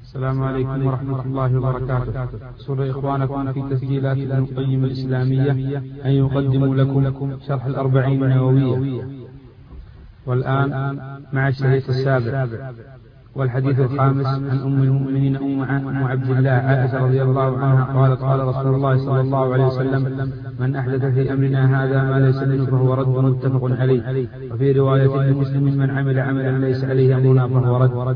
السلام عليكم ورحمة الله وبركاته. سر إخوانكم في تسجيلات ابن القيم الإسلامية أن يقدموا لكم شرح الأربعين النووية، والآن مع الشريط السابع والحديث الخامس عن أم المؤمنين أم عبد الله عائشة رضي الله عنها قالت: قال رسول الله صلى الله عليه وسلم: من أحدث في أمرنا هذا ما ليس منه فهو رد، متفق عليه. وفي رواية لمسلم: من عمل عملا ليس عليه أمرنا فهو رد.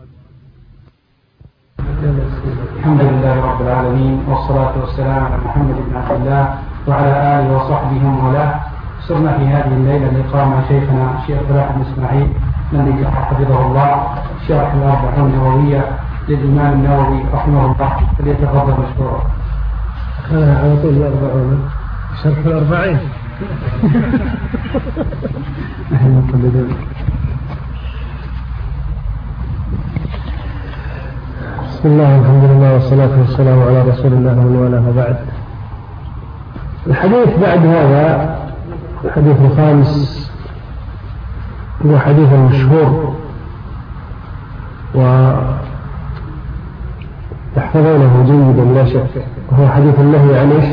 الحمد لله رب العالمين، والصلاة والسلام على محمد بن عبد الله وعلى آله وصحبه ومن والاه. صرنا في هذه الليلة اللقاء مع شيخنا الشيخ فلاح بن إسماعيل الذي حفظه الله شرح الأربعين النووية للإمام النووي رحمه الله، فليتفضل مشكورا. على طول الأربعين شرح الأربعين. بسم الله والحمد لله والصلاة والسلام على رسول الله ومن والاه، بعد. الحديث بعد هذا الحديث الخامس هو حديث مشهور وتحفظونه جيدا لا شك، وهو حديث النهي عن ايش؟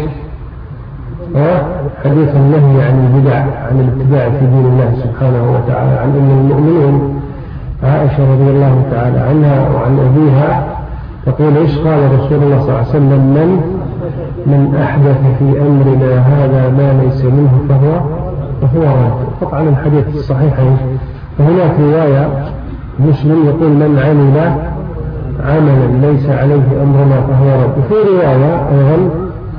حديث النهي عن البدع، عن الابتداع في دين الله سبحانه وتعالى، عن أم المؤمنين عائشة رضي الله تعالى عنها وعن أبيها تقول: ايش قال رسول الله صلى الله عليه وسلم: من أحدث في أمرنا هذا ما ليس منه فهو رد. طبعا الحديث الصحيحين، وهناك رواية مسلم يقول: من عمل عملا ليس عليه أمرنا فهو رد. وفي رواية أيضا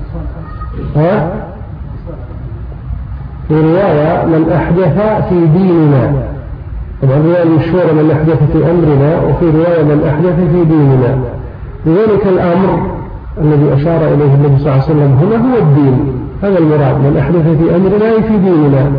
في رواية: من أحدث في ديننا. طبعا الرواية المشهورة: من أحدث في أمرنا، وفي رواية: من أحدث في ديننا. لذلك الأمر الذي أشار إليه النبي صلى الله عليه وسلم هنا هو الدين، هذا المراد: من أحدث في أمرنا في ديننا.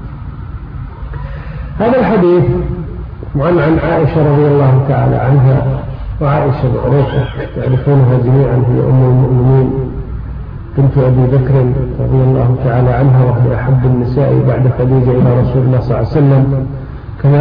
هذا الحديث عن عائشة رضي الله تعالى عنها، وعائشة معروفة تعرفونها جميعا، هي أم المؤمنين بنت أبي بكر رضي الله تعالى عنها، وهي أحب النساء بعد خديجة إلى رسول الله صلى الله عليه وسلم، كما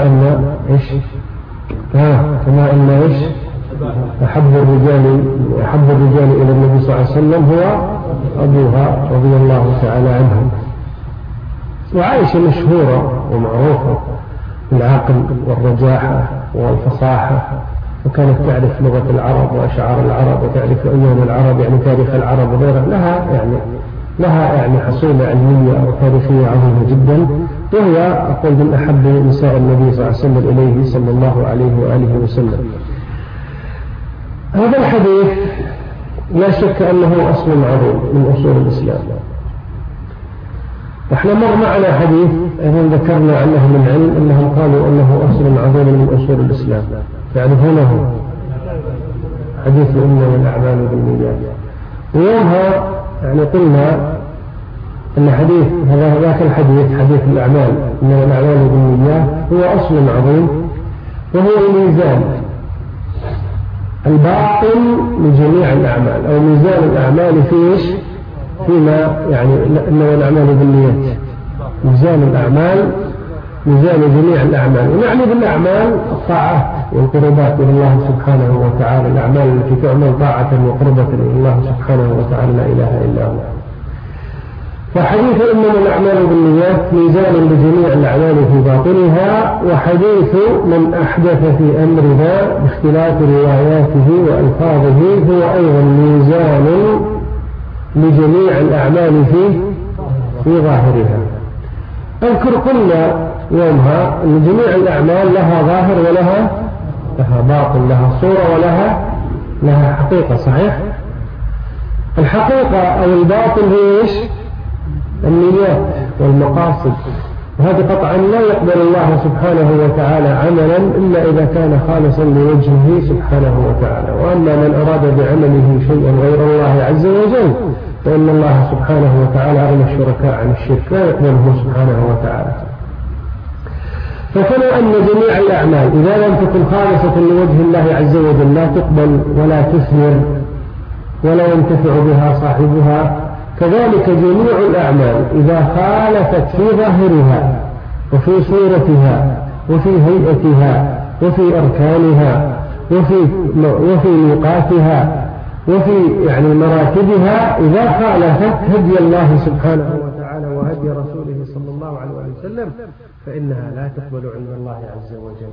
أن أحب الرجال إلى النبي صلى الله عليه وسلم هو أبوها رضي الله تعالى عنها. وعائشة مشهورة ومعروفة بالعقل والرجاحة والفصاحة، وكانت تعرف لغة العرب وأشعار العرب، وتعرف أيام العرب، يعني تاريخ العرب وغيرها. لها حصيلة علمية وتاريخية عظيمة جدا، وهي أقول من أحب نساء النبي صلى الله عليه وسلم إليه صلى الله عليه وآله وسلم. هذا الحديث لا شك أنه أصل عظيم من أصول الإسلام. نحن مر معنا حديث أيضا ذكرنا عنه من علم أنهم قالوا أنه أصل عظيم من أصول الإسلام، تعرفونه؟ حديث إنما الأعمال بالنيات. ويومها قلنا أن حديث ذاك الحديث حديث الأعمال إنما الأعمال بالنيات هو أصل عظيم، وهو الميزان الباطن لجميع الأعمال، أو ميزان الأعمال فيما إنما الأعمال بالنيات. ميزان الأعمال ميزان جميع الأعمال، ونعني بالأعمال الطاعات والقربات إلى الله سبحانه وتعالى، الأعمال التي تعمل طاعة وقربة إلى الله سبحانه وتعالى لا إله إلا هو. فحديث إنما الأعمال بالنيات ميزان لجميع الأعمال في باطنها، وحديث من أحدث في أمرنا باختلاف رواياته وألفاظه هو أيضا ميزان لجميع الأعمال في ظاهرها. أذكر قلنا يومها أن جميع الأعمال لها ظاهر ولها باطن، لها صورة ولها حقيقة. صحيح؟ الحقيقة أو الباطن هي إيش؟ النيات والمقاصد، وهذا قطعا لا يقبل الله سبحانه وتعالى عملا إلا إذا كان خالصا لوجهه سبحانه وتعالى. وأما من أراد بعمله شيئا غير الله عز وجل فإن الله سبحانه وتعالى أغنى الشركاء عن الشرك، لا يقبله سبحانه وتعالى. فكما أن جميع الأعمال إذا لم تكن خالصة لوجه الله عز وجل لا تقبل ولا تثمر ولا ينتفع بها صاحبها، كذلك جميع الأعمال إذا خالفت في ظاهرها وفي صورتها وفي هيئتها وفي أركانها وفي ميقاتها وفي يعني مراتبها إذا خالفت هدي الله سبحانه وتعالى وهدي رسوله صلى الله عليه وسلم فإنها لا تقبل عند الله عز وجل.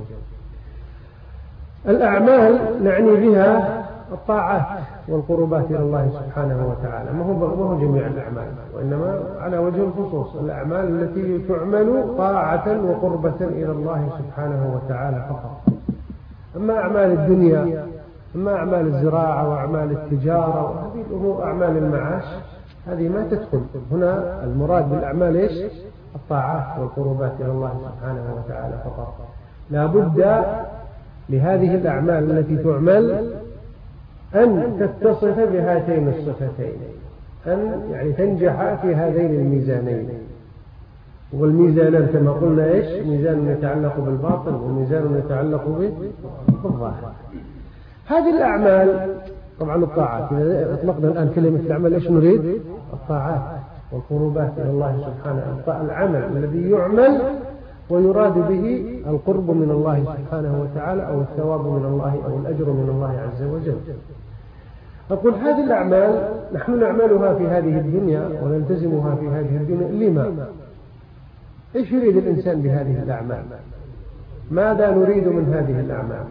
الأعمال نعني بها الطاعات والقربات إلى الله سبحانه وتعالى، ما هو جميع الأعمال، وإنما على وجه الخصوص الأعمال التي تعمل طاعة وقربة إلى الله سبحانه وتعالى فقط. أما أعمال الدنيا، أما أعمال الزراعة وأعمال التجارة وهذه الأمور أعمال المعاش هذه ما تدخل هنا. المراد بالأعمال إيش؟ الطاعات والقربات إلى الله سبحانه وتعالى فقط. لا بد لهذه الأعمال التي تعمل أن تتصف بهاتين الصفتين، أن يعني تنجح في هذين الميزانين. والميزانان كما قلنا إيش؟ ميزان يتعلق بالباطن وميزان يتعلق بالظاهر. هذه الأعمال طبعا الطاعات، إذا أطلقنا الآن كلمة الأعمال إيش نريد؟ الطاعات والقربات إلى الله سبحانه. العمل الذي يعمل ويراد به القرب من الله سبحانه وتعالى أو الثواب من الله أو الأجر من الله عز وجل. أقول هذه الأعمال نحن نعملها في هذه الدنيا ونلتزمها في هذه الدنيا. لما؟ إيش يريد الإنسان بهذه الأعمال؟ ماذا نريد من هذه الأعمال؟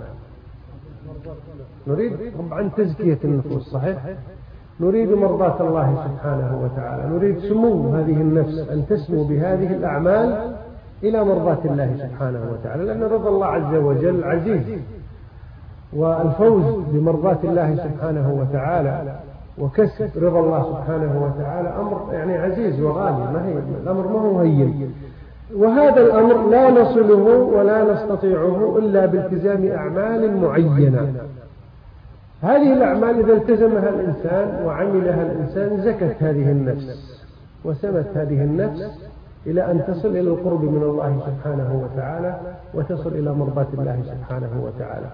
نريد طبعا تزكية النفوس، صحيح؟ نريد مرضاة الله سبحانه وتعالى، نريد سمو هذه النفس أن تسمو بهذه الأعمال إلى مرضاة الله سبحانه وتعالى، لأن رضا الله عز وجل عزيز، والفوز بمرضاة الله سبحانه وتعالى وكسب رضا الله سبحانه وتعالى أمر يعني عزيز وغالي، الأمر ما هو هين. وهذا الأمر لا نصله ولا نستطيعه إلا بالتزام أعمال معينة. هذه الأعمال إذا التزمها الإنسان وعملها الإنسان زكت هذه النفس وسمت هذه النفس إلى أن تصل إلى القرب من الله سبحانه وتعالى وتصل إلى مرضاة الله سبحانه وتعالى.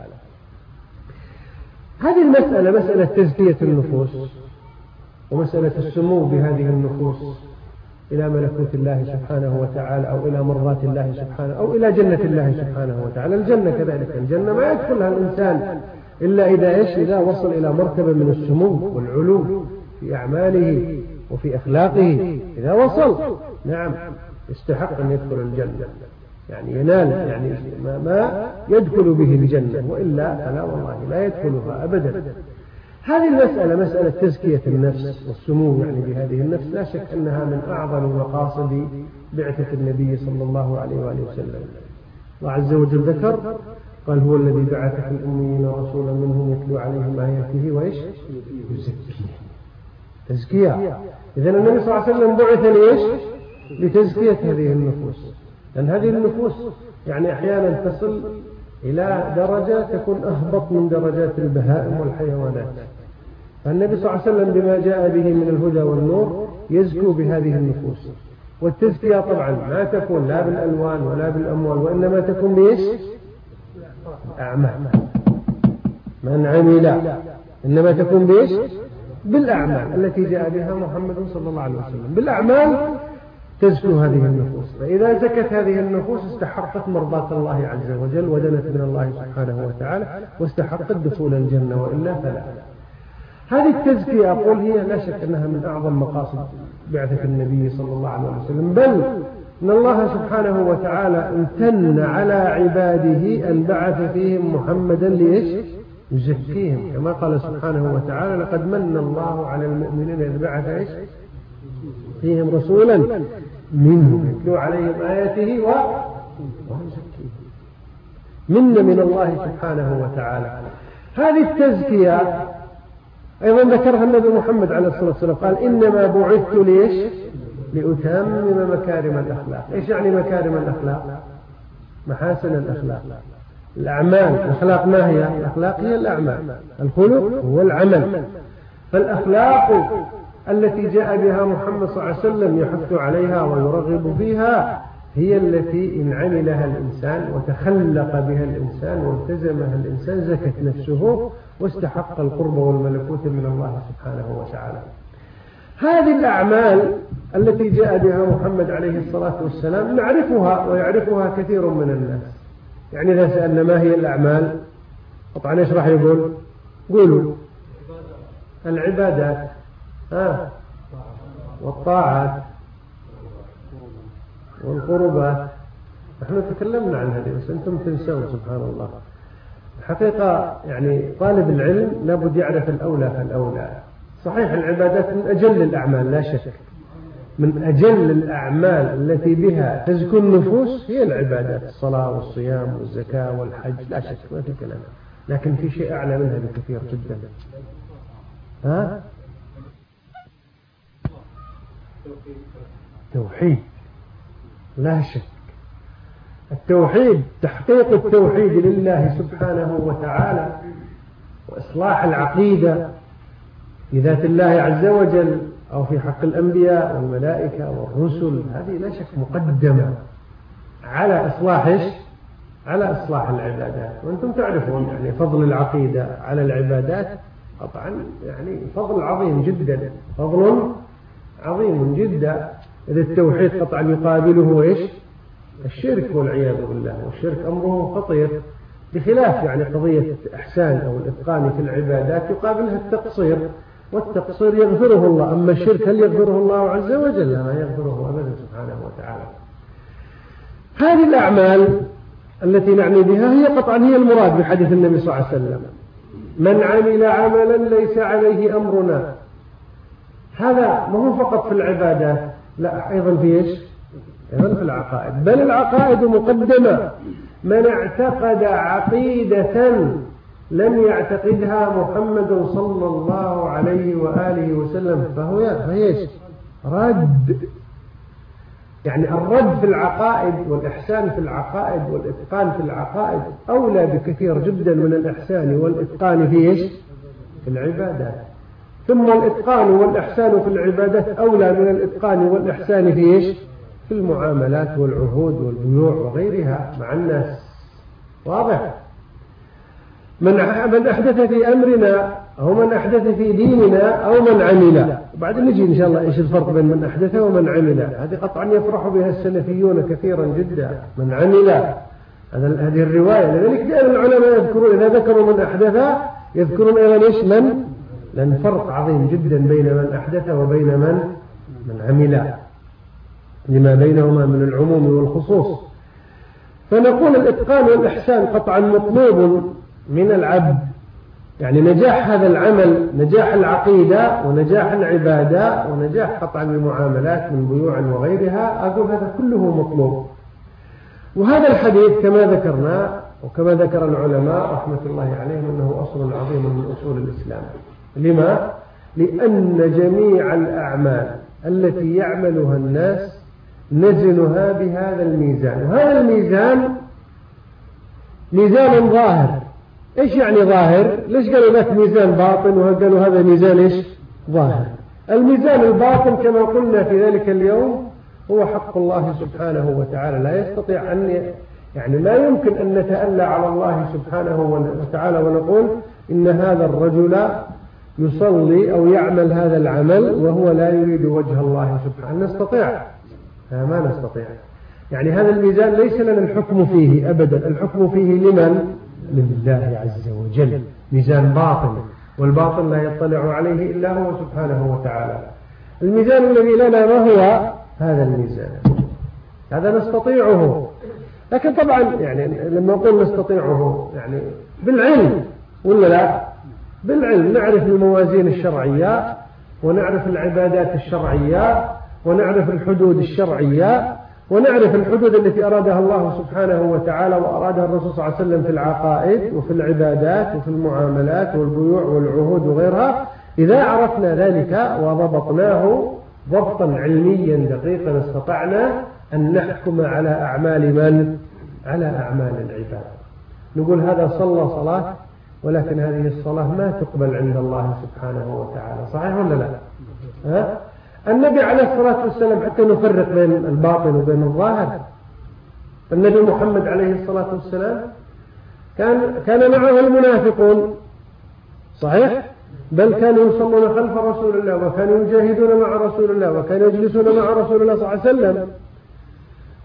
هذه المسألة مسألة تزكية النفوس ومسألة السمو بهذه النفوس إلى ملكوت الله سبحانه وتعالى أو إلى مرضاة الله سبحانه أو إلى جنة الله سبحانه وتعالى. الجنة كذلك، الجنة ما يدخلها الإنسان إلا إذا وصل إلى مرتبة من السمو والعلو في أعماله وفي أخلاقه. إذا وصل نعم يستحق أن يدخل الجنة، يعني ينال يعني ما يدخل به الجنة، وإلا فلا والله لا يدخلها أبدا. هذه المسألة مسألة تزكية النفس والسمو يعني بهذه النفس لا شك أنها من أعظم مقاصد بعثة النبي صلى الله عليه وآله وسلم. الله عز وجل ذكر قال هو الذي بعث في الأميين رسولا منهم يتلو عليهم آياته وإيش يزكيهم. تزكية. إذن النبي صلى الله عليه وسلم بعث لإيش؟ لتزكية هذه النفوس، لأن هذه النفوس يعني أحيانا تصل إلى درجة تكون أهبط من درجات البهائم والحيوانات. فالنبي صلى الله عليه وسلم بما جاء به من الهدى والنور يزكو بهذه النفوس. والتزكية طبعا ما تكون لا بالألوان ولا بالأموال، وإنما تكون بإيش؟ الأعمال. من عمل إنما تكون بإيش؟ بالأعمال التي جاء بها محمد صلى الله عليه وسلم. بالأعمال تزكو هذه النفوس، فإذا زكت هذه النفوس استحقت مرضاة الله عز وجل ودنت من الله سبحانه وتعالى واستحقت دخول الجنة، وإلا فلا. هذه التزكية أقول هي لا شك أنها من أعظم مقاصد بعثة النبي صلى الله عليه وسلم، بل إن الله سبحانه وتعالى امتن على عباده أن بعث فيهم محمدا ليش؟ يزكيهم، كما قال سبحانه وتعالى لقد من الله على المؤمنين إذ بعث إيش؟ فيهم رسولا منهم يتلو عليهم آياته ويزكيهم. من الله سبحانه وتعالى. هذه التزكية أيضا ذكرها النبي محمد عليه الصلاة والسلام، قال إنما بعثت ليش؟ لأتمم مكارم الأخلاق. إيش يعني مكارم الأخلاق؟ محاسن الأخلاق. الأعمال، الأخلاق ما هي؟ الأخلاق هي الأعمال، الخلق هو العمل. فالأخلاق التي جاء بها محمد صلى الله عليه وسلم يحث عليها ويرغب فيها هي التي إن عملها الإنسان وتخلق بها الإنسان والتزمها الإنسان زكت نفسه واستحق القرب والملكوت من الله سبحانه وتعالى. هذه الأعمال التي جاء بها محمد عليه الصلاة والسلام نعرفها ويعرفها كثير من الناس. يعني إذا سألنا ما هي الأعمال قطعا إيش راح يقول؟ قولوا العبادات والطاعات والقربات. نحن تكلمنا عن هذه بس أنتم تنسون سبحان الله. الحقيقة يعني طالب العلم لابد يعرف الأولى فالأولى. صحيح العبادات من أجل الأعمال لا شك، من أجل الأعمال التي بها تزكو النفوس هي العبادات، الصلاة والصيام والزكاة والحج لا شك ما في كلام، لكن في شيء أعلى منها بكثير جدا. توحيد لا شك. التوحيد تحقيق التوحيد لله سبحانه وتعالى وإصلاح العقيدة في ذات الله عز وجل أو في حق الأنبياء والملائكة والرسل، هذه لا شك مقدمة على على إصلاح العبادات. وأنتم تعرفون يعني فضل العقيدة على العبادات قطعا يعني فضل عظيم جدا، فضل عظيم جدا. إذا التوحيد قطعا يقابله الشرك والعياذ بالله، والشرك أمره خطير، بخلاف يعني قضية إحسان أو الإتقان في العبادات يقابلها التقصير، والتقصير يغفره الله. أما الشرك هل يغفره الله عز وجل؟ لا يغفره أبدا سبحانه وتعالى. هذه الأعمال التي نعني بها هي قطعا هي المراد بحديث النبي صلى الله عليه وسلم: من عمل عملا ليس عليه أمرنا. هذا ما هو فقط في العبادات، لا أيضا في أيضا في العقائد، بل العقائد مقدمة. من اعتقد عقيدة لم يعتقدها محمد صلى الله عليه وآله وسلم فهي رد. يعني الرد في العقائد والإحسان في العقائد والإتقان في العقائد أولى بكثير جدا من الإحسان والإتقان في العبادات. ثم الإتقان والإحسان في العبادات أولى من الإتقان والإحسان في المعاملات والعهود والبيوع وغيرها مع الناس. واضح؟ من أحدث في أمرنا أو من أحدث في ديننا أو من عمل. وبعدين نجي إن شاء الله إيش الفرق بين من أحدث ومن عمل. هذه قطعا يفرح بها السلفيون كثيرا جدا. من عمل هذه الرواية، لذلك دائما العلماء يذكرون إذا ذكروا من أحدث يذكرون أيضا إيش لأن فرق عظيم جدا بين من أحدث وبين من عمل، لما بينهما من العموم والخصوص. فنقول الإتقان والإحسان قطعا مطلوب من العبد، يعني نجاح هذا العمل، نجاح العقيدة ونجاح العبادة ونجاح قطعا المعاملات من بيوع وغيرها، أقول هذا كله مطلوب. وهذا الحديث كما ذكرنا وكما ذكر العلماء رحمة الله عليهم أنه أصل عظيم من أصول الإسلام. لما؟ لأن جميع الأعمال التي يعملها الناس نزنها بهذا الميزان، وهذا الميزان ميزان ظاهر. إيش يعني ظاهر؟ ليش قالوا ذاك ميزان باطن وقالوا هذا ميزان ظاهر؟ الميزان الباطن كما قلنا في ذلك اليوم هو حق الله سبحانه وتعالى. لا يستطيع يعني ما يمكن أن نتألى على الله سبحانه وتعالى ونقول إن هذا الرجل يصلي أو يعمل هذا العمل وهو لا يريد وجه الله سبحانه. نستطيع؟ ما نستطيع. يعني هذا الميزان ليس لنا الحكم فيه أبدا، الحكم فيه لمن؟ لله عز وجل. ميزان باطن، والباطن لا يطلع عليه إلا هو سبحانه وتعالى. الميزان الذي لنا ما هو؟ هذا الميزان، هذا نستطيعه. لكن طبعا يعني لما نقول نستطيعه يعني بالعلم ولا لا؟ بالعلم نعرف الموازين الشرعية ونعرف العبادات الشرعية ونعرف الحدود الشرعية ونعرف الحدود التي أرادها الله سبحانه وتعالى وأرادها الرسول صلى الله عليه وسلم في العقائد وفي العبادات وفي المعاملات والبيوع والعهود وغيرها. إذا عرفنا ذلك وضبطناه ضبطا علميا دقيقا استطعنا أن نحكم على أعمال على أعمال العباد. نقول هذا صلى صلاة ولكن هذه الصلاة ما تقبل عند الله سبحانه وتعالى. صحيح ولا لا؟ النبي عليه الصلاة والسلام حتى نفرق بين الباطن وبين الظاهر، النبي محمد عليه الصلاة والسلام كان معه المنافقون، صحيح؟ بل كانوا يصلون خلف رسول الله وكانوا يجاهدون مع رسول الله وكانوا يجلسون مع رسول الله صلى الله عليه وسلم.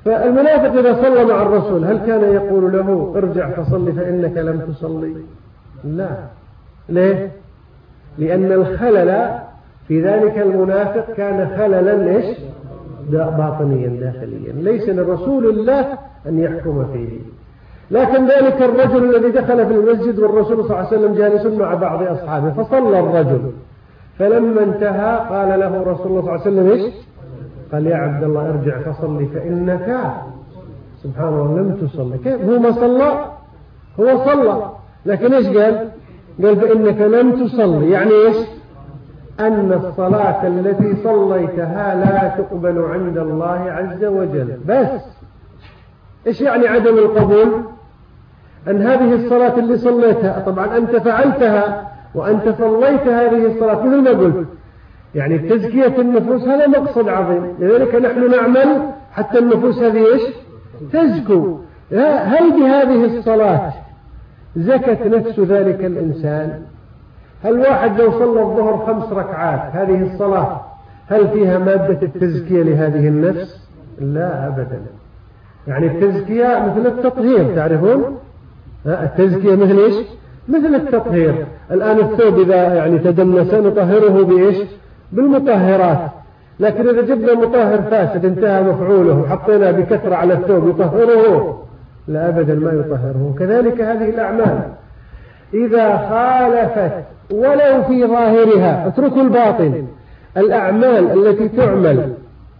فالمنافق إذا صلى مع الرسول هل كان يقول له ارجع فصلي فإنك لم تصلي؟ لا. ليه؟ لأن الخلل في ذلك المنافق كان خللا إيش؟ باطنيا داخليا، ليس لرسول الله أن يحكم فيه. لكن ذلك الرجل الذي دخل في المسجد والرسول صلى الله عليه وسلم جالس مع بعض أصحابه، فصلى الرجل، فلما انتهى قال له رسول الله صلى الله عليه وسلم إيش؟ قال يا عبد الله ارجع فصلي فإنك سبحان الله لم تصلي. كيف هو ما صلى؟ هو صلى، لكن إيش قال؟ قال فإنك لم تصلي، يعني إيش؟ أن الصلاة التي صليتها لا تقبل عند الله عز وجل. بس إيش يعني عدم القبول؟ أن هذه الصلاة اللي صليتها، طبعا أنت فعلتها وأنت صليت هذه الصلاة مثل ما قلت، يعني تزكية النفوس هذا مقصد عظيم، لذلك نحن نعمل حتى النفوس هذه إيش؟ تزكو. هل بهذه الصلاة زكت نفس ذلك الإنسان؟ هل واحد لو صلى الظهر 5 ركعات هذه الصلاة هل فيها مادة التزكية لهذه النفس؟ لا أبدا. يعني التزكية مثل التطهير، تعرفون التزكية مثل إيش؟ مثل التطهير. الآن الثوب إذا يعني تدنس نطهره بإيش؟ بالمطهرات، لكن إذا جبنا مطهر فاسد انتهى مفعوله وحطينا بكثرة على الثوب يطهره؟ لا أبدا ما يطهره. كذلك هذه الأعمال إذا خالفت ولو في ظاهرها، اتركوا الباطن، الأعمال التي تعمل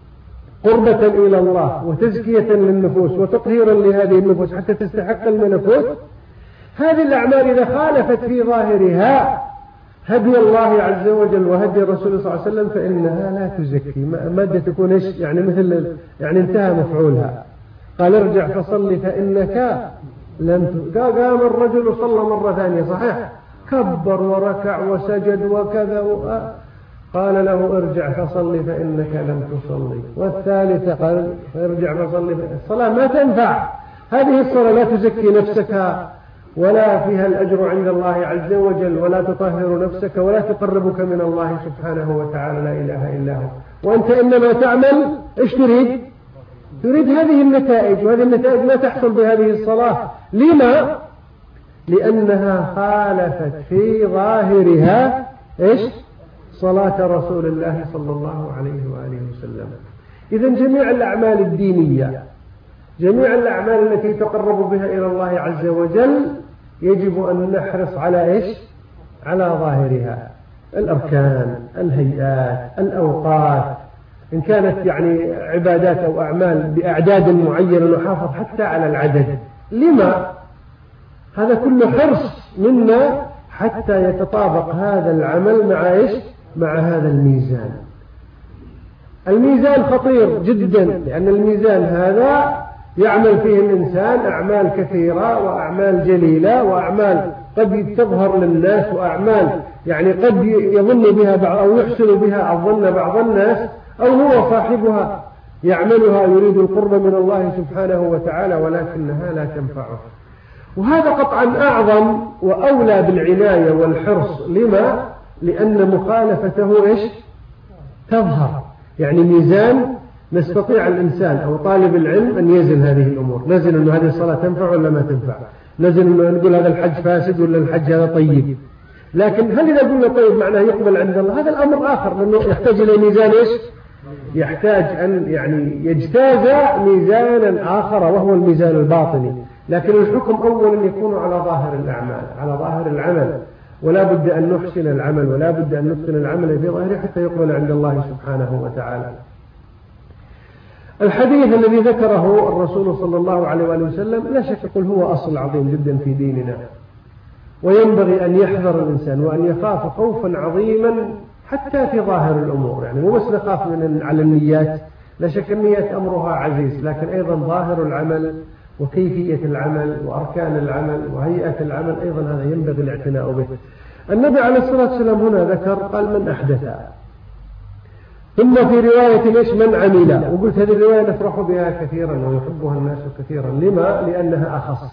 قربة إلى الله وتزكية للنفوس وتطهيرا لهذه النفوس حتى تستحق الملكوت، هذه الأعمال إذا خالفت في ظاهرها هدي الله عز وجل وهدي الرسول صلى الله عليه وسلم فإنها لا تزكي، مادة تكون إيش؟ يعني مثل يعني انتهى مفعولها. قال ارجع فصلي فإنك لم قام الرجل وصلى مرة ثانية صحيح، كبر وركع وسجد وكذا قال له ارجع فصلي فإنك لم تصلي. والثالثة قال ارجع فصلي الصلاة ما تنفع، هذه الصلاة لا تزكي نفسك ولا فيها الأجر عند الله عز وجل ولا تطهر نفسك ولا تقربك من الله سبحانه وتعالى، لا إله إلا هو. وأنت إنما تعمل إيش تريد؟ تريد هذه النتائج، وهذه النتائج لا تحصل بهذه الصلاة. لما؟ لأنها خالفت في ظاهرها إيش؟ صلاة رسول الله صلى الله عليه وآله وسلم. إذن جميع الأعمال الدينية، جميع الأعمال التي تقرب بها إلى الله عز وجل يجب أن نحرص على إيش؟ على ظاهرها، الأركان، الهيئات، الأوقات، إن كانت يعني عبادات أو أعمال بأعداد معينة نحافظ حتى على العدد. لما؟ هذا كله حرص منا حتى يتطابق هذا العمل مع إيش؟ مع هذا الميزان. الميزان خطير جدا، لأن الميزان هذا يعمل فيه الإنسان أعمال كثيرة وأعمال جليلة وأعمال قد تظهر للناس وأعمال يعني قد يظن بها بعض أو يحسن بها الظن بعض الناس، أو هو صاحبها يعملها يريد القرب من الله سبحانه وتعالى ولكنها لا تنفعه. وهذا قطعا أعظم وأولى بالعناية والحرص. لما؟ لأن مخالفته إيش؟ تظهر. يعني ميزان نستطيع الإنسان أو طالب العلم أن يزن هذه الأمور، نزن أن هذه الصلاة تنفع ولا ما تنفع، نزن أنه نقول هذا الحج فاسد ولا الحج هذا طيب. لكن هل إذا قلنا طيب معناه يقبل عند الله؟ هذا الأمر آخر، لأنه يحتاج إلى ميزان إيش؟ يحتاج أن يعني يجتاز ميزانا آخر وهو الميزان الباطني. لكن الحكم أولا يكون على ظاهر الأعمال، على ظاهر العمل، ولا بد أن نحسن العمل ولا بد أن نحسن العمل في ظاهره حتى يقبل عند الله سبحانه وتعالى. الحديث الذي ذكره الرسول صلى الله عليه وآله وسلم لا شك يقول هو أصل عظيم جدا في ديننا، وينبغي أن يحذر الإنسان وأن يخاف خوفا عظيما حتى في ظاهر الأمور. يعني مو بس نخاف على النيات، لا شك النيات أمرها عزيز، لكن أيضا ظاهر العمل وكيفية العمل وأركان العمل وهيئة العمل أيضا هذا ينبغي الاعتناء به. النبي عليه الصلاة والسلام هنا ذكر قال من أحدث، ثم في رواية ليش من عمل، وقلت هذه الرواية نفرح بها كثيرا ويحبها الناس كثيرا. لما؟ لأنها أخص.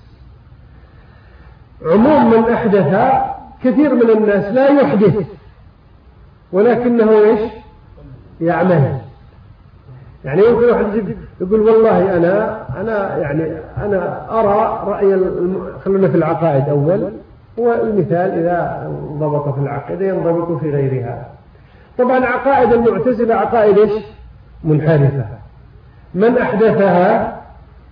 عموم من أحدث كثير من الناس لا يحدث ولكنه إيش؟ يعمل. يعني يمكن واحد يقول والله أنا أرى رأي خلونا في العقائد أول، والمثال إذا انضبط في العقيدة ينضبط في غيرها. طبعا عقائد المعتزلة عقائد منحرفة. من أحدثها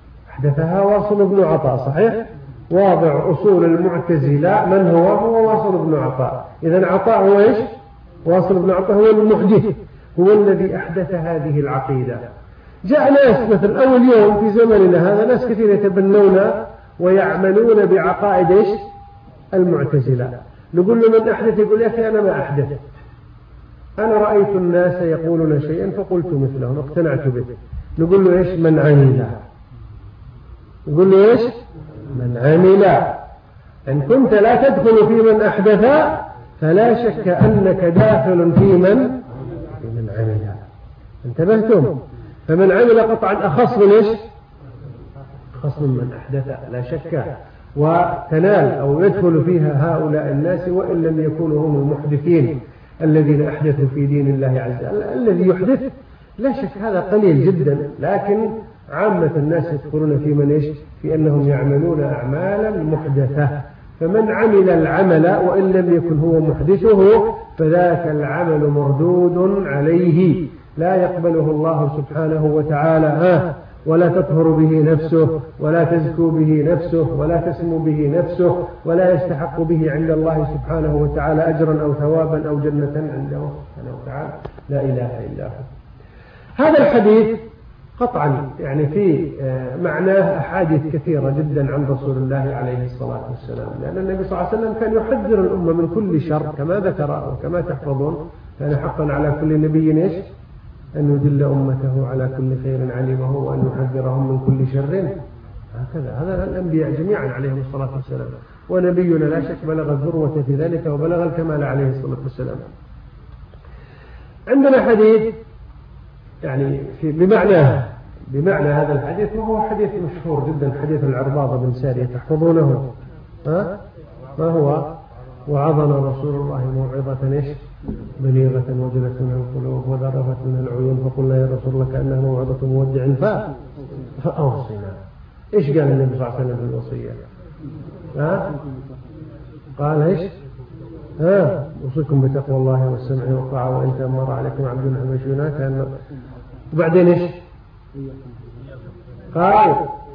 واصل بن عطاء، صحيح؟ واضع أصول المعتزلة من هو واصل بن عطاء. إذن عطاء هو إيش؟ واصل بن عطاء هو المحدث، هو الذي أحدث هذه العقيدة. جاء ناس مثل أول يوم في زمننا هذا ناس كثير يتبنون ويعملون بعقائد إيش؟ المعتزلة. نقول له من أحدث؟ يقول يا أخي أنا ما أحدث، أنا رأيت الناس يقولون شيئا فقلت مثلهم اقتنعت به. نقول له إيش؟ من عمل. يقول له إيش؟ من عمل. إن كنت لا تدخل في من أحدث فلا شك أنك داخل في من عمل. انتبهتم؟ فمن عمل قطعا أخص من إيش؟ أخص من أحدث لا شك، وتنال أو يدخل فيها هؤلاء الناس وإن لم يكونوا هم المحدثين الذين أحدثوا في دين الله عز وجل. الذي يحدث لا شك هذا قليل جدا، لكن عامة الناس يدخلون في من إيش؟ في أنهم يعملون أعمالا محدثة. فمن عمل العمل وإن لم يكن هو محدثه فذاك العمل مردود عليه، لا يقبله الله سبحانه وتعالى، ولا تطهر به نفسه ولا تزكو به نفسه ولا تسمو به نفسه ولا يستحق به عند الله سبحانه وتعالى أجرا أو ثوابا أو جنة عنده سبحانه وتعالى، لا إله إلا هو. هذا الحديث قطعا يعني في معناه أحاديث كثيرة جدا عن رسول الله عليه الصلاة والسلام، لأن النبي صلى الله عليه وسلم كان يحذر الأمة من كل شر كما ذكر وكما تحفظون. كان حقا على كل نبي إيش؟ أن يدل أمته على كل خير علمه وأن يحذرهم من كل شر. هكذا هذا الأنبياء جميعا عليهم الصلاة والسلام، ونبينا لا شك بلغ الذروة في ذلك وبلغ الكمال عليه الصلاة والسلام. عندنا حديث يعني بمعنى هذا الحديث، وهو حديث مشهور جدا، حديث العرباض بن سارية، تحفظونه؟ ما هو؟ وعظنا رسول الله موعظة إيش؟ بليغة وجلت من القلوب وذرفت من العيون، فقلنا يا رسول الله كأنها موعظة مودع فأوصنا. إيش قال النبي صلى الله عليه وسلم في الوصية؟ قال إيش؟ أوصيكم بتقوى الله والسمع والطاعة وإن تأمر عليكم عبد حبشينا كأن. وبعدين إيش؟ قال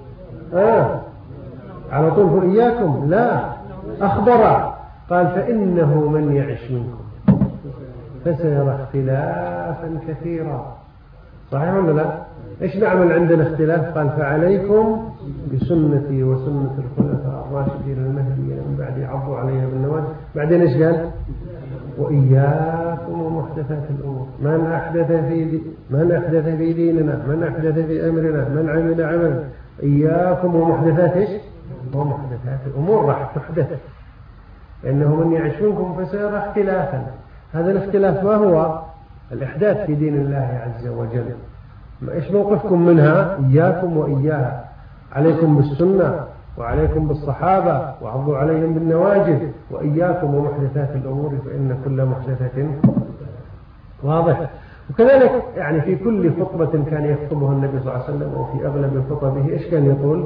على طول إياكم، لا أخبر، قال فإنه من يعش منكم فسيرى اختلافا كثيرا. صحيح ولا لا؟ إيش نعمل عندنا اختلاف؟ قال فعليكم بسنتي وسنة الخلفاء الراشدين المهديين من بعدي عضوا عليها بالنواجذ. بعدين إيش قال؟ وإياكم ومحدثات الأمور. من أحدث في ديننا، من أحدث في أمرنا، من عمل عملا. إياكم ومحدثات إيش؟ ومحدثات الأمور راح تحدث، إنه من يعش منكم فسيرى اختلافا. هذا الاختلاف ما هو؟ الإحداث في دين الله عز وجل. إيش موقفكم منها؟ إياكم وإياها، عليكم بالسنة وعليكم بالصحابة وعضوا عليهم بالنواجذ، وإياكم ومحدثات الأمور فإن كل محدثة واضح. وكذلك يعني في كل خطبة كان يخطبها النبي صلى الله عليه وسلم وفي أغلب خطبه إيش كان يقول؟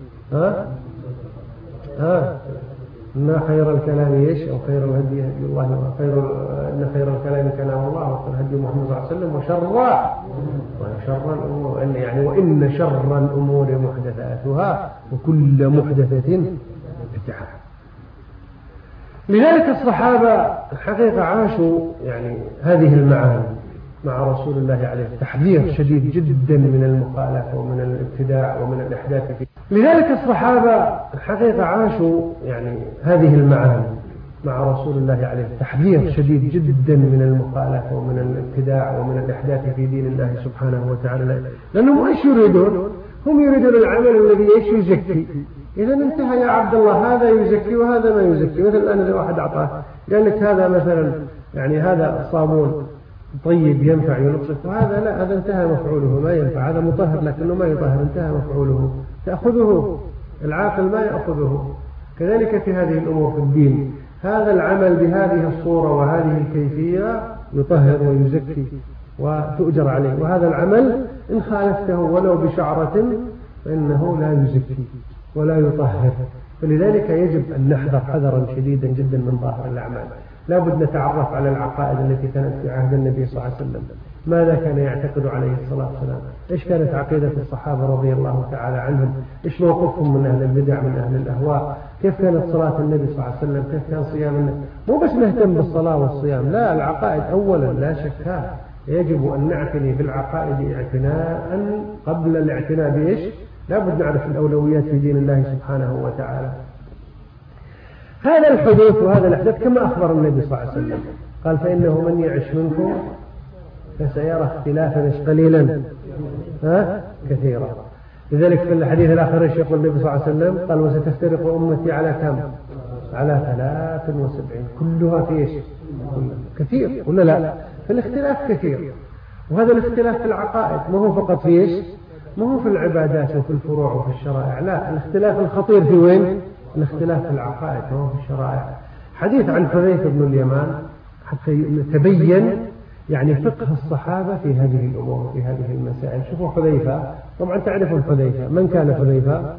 إن خير الكلام إيش؟ أو خير الهدي هدي الله، إن خير الكلام كلام الله وخير الهدي محمد صلى الله عليه وسلم وشر الأمور يعني وإن شر الأمور محدثاتها وكل محدثة بدعة. لذلك الصحابة الحقيقة عاشوا يعني هذه المعاني مع رسول الله عليه تحذير شديد جدا من المخالفة ومن الابتداع ومن الإحداث فيه. لذلك الصحابة الحقيقة عاشوا يعني هذه المعاني مع رسول الله عليه تحذير شديد جدا من المخالفة ومن الابتداع ومن الإحداث في دين الله سبحانه وتعالى. لأنهم إيش يريدون؟ هم يريدون العمل الذي إيش يزكي. إذا انتهى يا عبد الله هذا يزكي وهذا ما يزكي. مثل الآن إذا واحد أعطاه قال لك هذا مثلا يعني هذا صابون طيب ينفع ينقصك، وهذا لا، هذا انتهى مفعوله ما ينفع، هذا مطهر لكنه ما يطهر، انتهى مفعوله، تأخذه العاقل ما يأخذه. كذلك في هذه الأمور في الدين، هذا العمل بهذه الصورة وهذه الكيفية يطهر ويزكي وتؤجر عليه، وهذا العمل إن خالفته ولو بشعرة فإنه لا يزكي ولا يطهر. فلذلك يجب أن نحذر حذرا شديدا جدا من ظاهر الأعمال. لا بد نتعرف على العقائد التي كانت في عهد النبي صلى الله عليه وسلم، ماذا كان يعتقد عليه الصلاة والسلام، إيش كانت عقيدة الصحابة رضي الله تعالى عنهم، إيش موقفهم من أهل البدع من أهل الأهواء، كيف كانت صلاة النبي صلى الله عليه وسلم، كيف كان صيام النبي. مو بس نهتم بالصلاة والصيام، لا، العقائد أولا لا شك، يجب أن نعتني بالعقائد اعتناء قبل الاعتناء بإيش؟ لا بد نعرف الأولويات في دين الله سبحانه وتعالى. هذا الحدوث وهذا الأحداث كما أخبر النبي صلى الله عليه وسلم، قال فإنه من يعش منكم فسيرى اختلافا قليلا كثيرا. لذلك في الحديث الآخر يقول النبي صلى الله عليه وسلم قال وستفترق أمتي على كم؟ على 73 كلها في إيش؟ كثير ولا لا؟ فالاختلاف كثير، وهذا الاختلاف في العقائد ما هو فقط في إيش؟ ما هو في العبادات وفي الفروع وفي الشرائع، لا، الاختلاف الخطير في وين؟ الاختلاف في العقائد وهو في الشرائع. حديث عن حذيفة بن اليمان حتى يتبين يعني فقه الصحابة في هذه الأمور في هذه المسائل. شوفوا حذيفة، طبعا تعرفون حذيفة، من كان حذيفة؟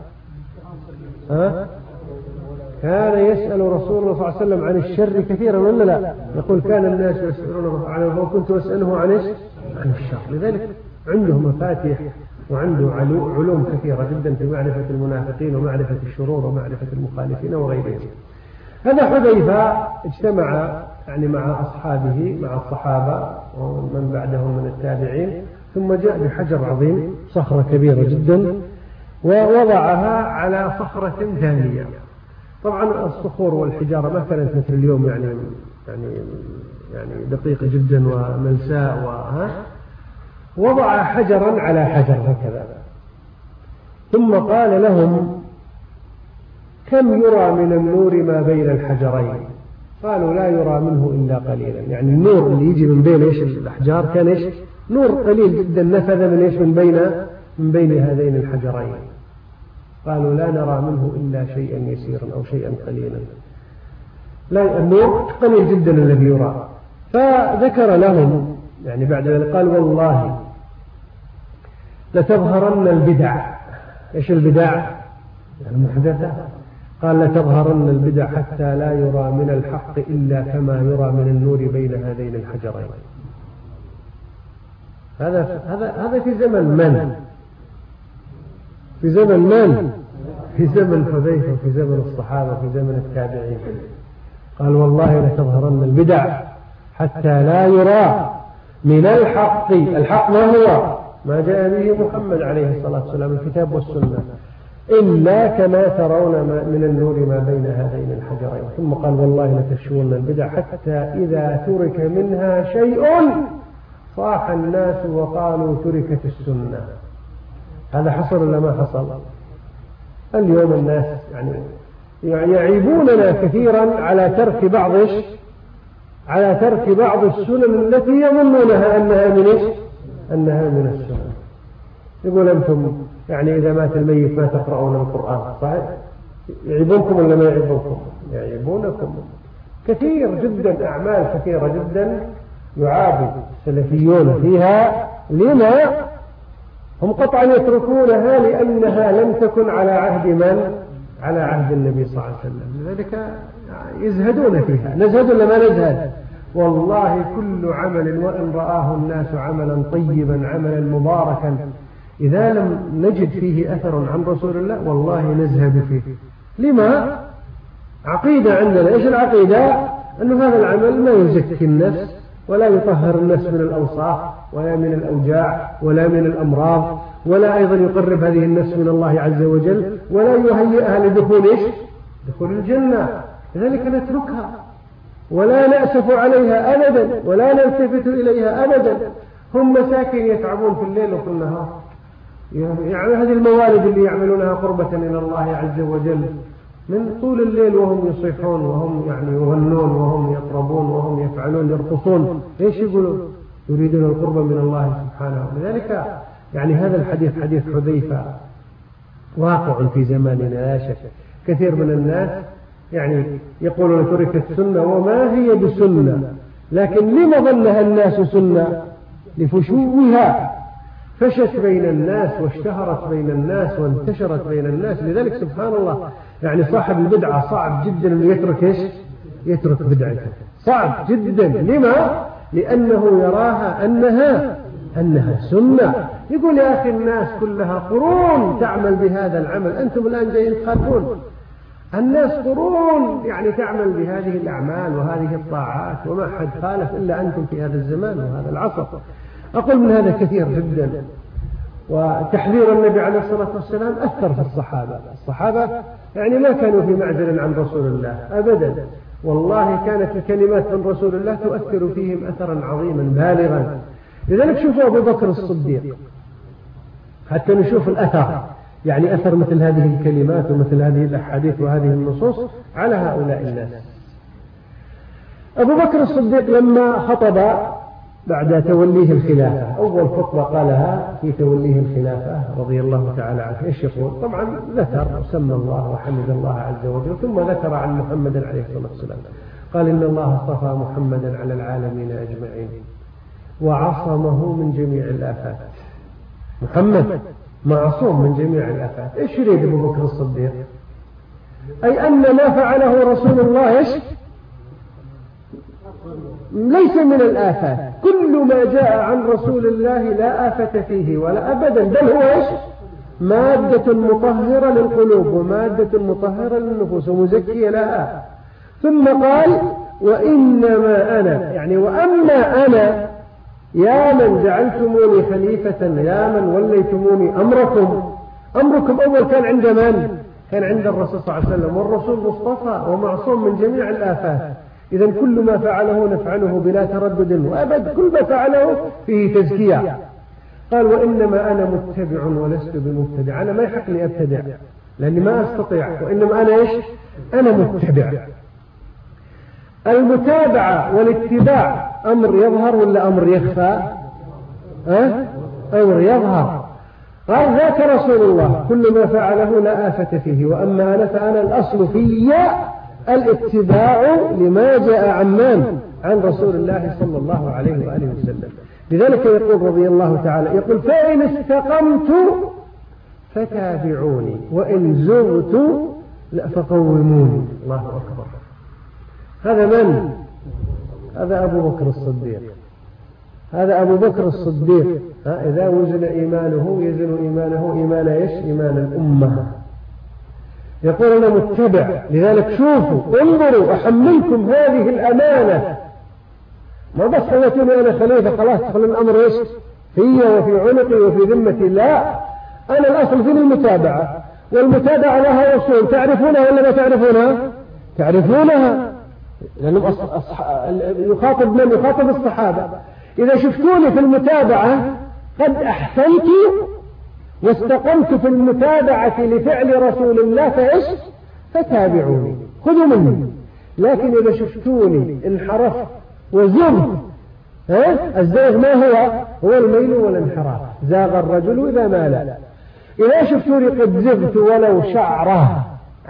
كان يسأل رسول الله صلى الله عليه وسلم عن الشر كثيرا ولا لا؟ يقول كان الناس يسألونه عنه وكنت أسأله عن الشر. لذلك عنده مفاتيح وعنده علوم كثيرة جدا في معرفة المنافقين ومعرفة الشرور ومعرفة المخالفين وغيرهم. هذا حذيفة اجتمع يعني مع أصحابه مع الصحابة ومن بعدهم من التابعين، ثم جاء بحجر عظيم، صخرة كبيرة جدا، ووضعها على صخرة ثانية. طبعا الصخور والحجارة ما كانت مثل اليوم يعني دقيقة جدا وملساء وضع حجرا على حجر هكذا، ثم قال لهم كم يرى من النور ما بين الحجرين؟ قالوا لا يرى منه إلا قليلا. يعني النور اللي يجي من بين الأحجار كان نور قليل جدا نفذ من بين هذين الحجرين. قالوا لا نرى منه إلا شيئا يسيرا أو شيئا قليلا، لا، النور قليل جدا الذي يرى. فذكر لهم يعني بعد ذلك قال والله لتظهرن البدع. إيش البدع؟ المحدثة. قال لتظهرن البدع حتى لا يرى من الحق إلا كما يرى من النور بين هذين الحجرين. هذا في زمن من؟ في زمن من؟ في زمن حذيفة وفي زمن الصحابة وفي زمن التابعين. قال والله لتظهرن البدع حتى لا يرى من الحق. الحق ما هو؟ ما جاء به محمد عليه الصلاة والسلام الكتاب والسنة، إلا كما ترون من النور ما بين هذين الحجرين. ثم قال والله لتشون البدع حتى إذا ترك منها شيء صاح الناس وقالوا تركت السنة. هذا حصل ولا ما حصل؟ اليوم الناس يعني يعيبوننا كثيرا على ترك بعض السنن التي يظنونها أنها من السنن. يقول أنتم يعني إذا مات الميت ما تقرؤون القرآن، صحيح؟ يعيبونكم ولا ما يعيبونكم؟ يعيبونكم كثير جدا، أعمال كثيرة جدا يعاب السلفيون فيها. لما؟ هم قطعا يتركونها لأنها لم تكن على عهد من؟ على عهد النبي صلى الله عليه وسلم. لذلك يزهدون فيها. نزهد ولا ما نزهد؟ والله كل عمل وإن رآه الناس عملا طيبا عملا مباركا إذا لم نجد فيه أثر عن رسول الله والله نزهد فيه. لما؟ عقيدة عندنا. إيش العقيدة؟ أن هذا العمل ما يزكي النفس ولا يطهر النفس من الأوصاف ولا من الأوجاع ولا من الأمراض، ولا أيضا يقرب هذه النفس من الله عز وجل، ولا يهيئها لدخول دخول الجنة. لذلك نتركها ولا نأسف عليها أبدا ولا نلتفت إليها أبدا. هم مساكين يتعبون في الليل وفي النهار، يعني هذه الموالد اللي يعملونها قربة إلى الله عز وجل من طول الليل وهم يصيحون وهم يعني يغنون وهم يطربون وهم يفعلون يرقصون. ليش يقولون؟ يريدون القرب من الله سبحانه. لذلك يعني هذا الحديث حديث حذيفة واقع في زماننا لا شك. كثير من الناس يعني يقولون تركت السنة وما هي بسنة، لكن لما ظنها الناس سنة؟ لفشوها. فشت بين الناس واشتهرت بين الناس وانتشرت بين الناس. لذلك سبحان الله يعني صاحب البدعة صعب جدا أن يترك إيش؟ يترك بدعته، صعب جدا. لما؟ لأنه يراها أنها سنة. يقول يا أخي الناس كلها قرون تعمل بهذا العمل، أنتم الآن جايين تخالفون. الناس قرون يعني تعمل بهذه الأعمال وهذه الطاعات، وما حد خالف إلا أنتم في هذا الزمان وهذا العصر. أقول من هذا كثير جدا. وتحذير النبي عليه الصلاة والسلام أثر في الصحابة يعني ما كانوا في معزل عن رسول الله أبدا، والله كانت الكلمات من رسول الله تؤثر فيهم أثرا عظيما بالغا. لذلك شوفوا أبو بكر الصديق حتى نشوف الأثر، يعني أثر مثل هذه الكلمات ومثل هذه الأحاديث وهذه النصوص على هؤلاء الناس. أبو بكر الصديق لما خطب بعد توليه الخلافة، أول خطبة قالها في توليه الخلافة رضي الله تعالى عنه، إيش يقول؟ طبعا ذكر وسمى الله وحمد الله عز وجل، ثم ذكر عن محمد عليه الصلاة والسلام، قال إن الله اصطفى محمدا على العالمين أجمعين وعصمه من جميع الآفات. محمد معصوم من جميع الآفات. إيش يريد أبو بكر الصديق؟ أي أن ما فعله رسول الله إيش؟ ليس من الآفات، كل ما جاء عن رسول الله لا آفة فيه ولا أبدا، بل هو إيش؟ مادة مطهرة للقلوب ومادة مطهرة للنفوس ومزكية لها. ثم قال وإنما أنا، يعني وأما أنا يا من جعلتموني خليفة، يا من وليتموني أمركم أول كان عند من؟ كان عند الرسول صلى الله عليه وسلم، والرسول مصطفى ومعصوم من جميع الآفات. إذا كل ما فعله نفعله بلا تردد وأبد، كل ما فعله فيه تزكية. قال وإنما أنا متبع ولست بمبتدع، أنا ما يحق لي أبتدع لأني ما أستطيع، وإنما أنا إيش؟ أنا متبع. المتابعة والاتباع أمر يظهر ولا أمر يخفى؟ أمر يظهر. قال ذاك رسول الله كل ما فعله لا آفة فيه، وأما أنا فأنا الأصل في الاتباع لما جاء عن رسول الله صلى الله عليه وآله وسلم. لذلك يقول رضي الله تعالى، يقول فإن استقمت فتابعوني وإن زغت فقوموني. الله أكبر. هذا من؟ هذا أبو بكر الصديق. هذا أبو بكر الصديق إذا وزن إيمانه يزن إيمانه إيمان إيش؟ إيمان الأمة. يقول أنا متبع. لذلك شوفوا انظروا أحملكم هذه الأمانة، ما بس خلتوني أنا خليفة خلاص تخلوا الأمر إيش؟ في وفي عنقي وفي ذمتي، لا، أنا الأصل في المتابعة، والمتابعة لها أصول تعرفونها ولا ما تعرفونها؟ تعرفونها، لأنه يخاطب من؟ يخاطب الصحابة. إذا شفتوني في المتابعة قد أحسنت واستقمت في المتابعة لفعل رسول الله فإيش؟ فتابعوني، خذوا مني. لكن إذا شفتوني انحرفت وزغت، الزيغ ما هو الميل والانحراف، زاغ الرجل إذا مال. إذا شفتوني قد زغت ولو شعرة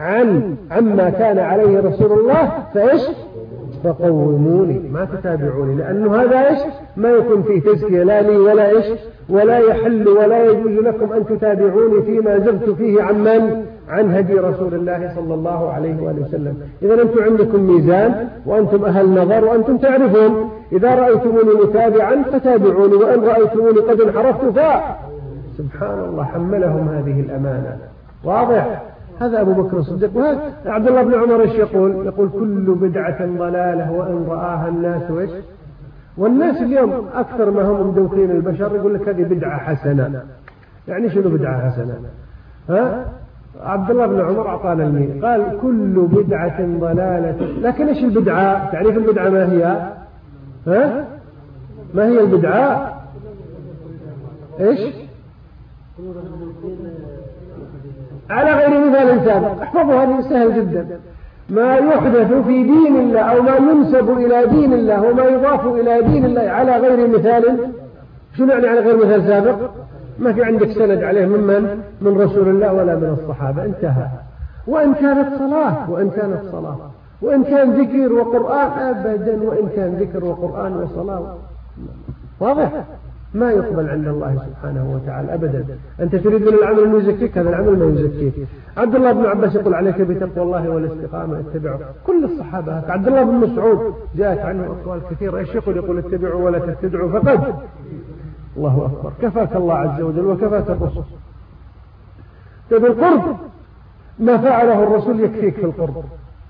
عما كان عليه رسول الله فإيش؟ فقوموني، ما تتابعوني، لأنه هذا إيش؟ ما يكون فيه تزكية لا لي ولا إيش؟ ولا يحل ولا يجوز لكم أن تتابعوني فيما زغت فيه عن هدي رسول الله صلى الله عليه وآله وسلم. إذا أنتم عندكم ميزان وأنتم أهل نظر وأنتم تعرفون، إذا رأيتموني متابعا فتابعوني، وإن رأيتموني قد انحرفت سبحان الله حملهم هذه الأمانة. واضح؟ هذا أبو بكر الصديق. وهذا عبد الله بن عمر إيش يقول؟ يقول كل بدعة ضلالة وإن رآها الناس إيش؟ والناس اليوم أكثر ما هم مدوخين البشر يقول لك هذه بدعة حسنة. يعني شنو بدعة حسنة؟ عبد الله بن عمر أعطانا المثال، قال كل بدعة ضلالة. لكن إيش البدعة؟ تعريف البدعة ما هي؟ ما هي البدعة؟ إيش؟ على غير مثال سابق. احفظوا هذه سهل جدا. ما يحدث في دين الله أو ما ينسب إلى دين الله وما يضاف إلى دين الله على غير مثال. شنو يعني على غير مثال سابق؟ ما في عندك سند عليه من رسول الله ولا من الصحابة، انتهى. وإن كانت صلاة وإن كان ذكر وقرآن أبدا، وإن كان ذكر وقرآن وصلاة. واضح؟ ما يقبل عند الله سبحانه وتعالى أبدا. أنت تريد من العمل أن يزكيك، هذا العمل ما يزكيك. عبد الله بن عباس يقول عليك بتقوى الله والاستقامة اتبعوا. كل الصحابة، عبد الله بن مسعود جاءت عنه أقوال كثيرة، ايش يقول اتبعوا ولا تبتدعوا فقد الله أكبر، كفاك الله عز وجل وكفاك الرسول. طيب القرب ما فعله الرسول يكفيك في القرب،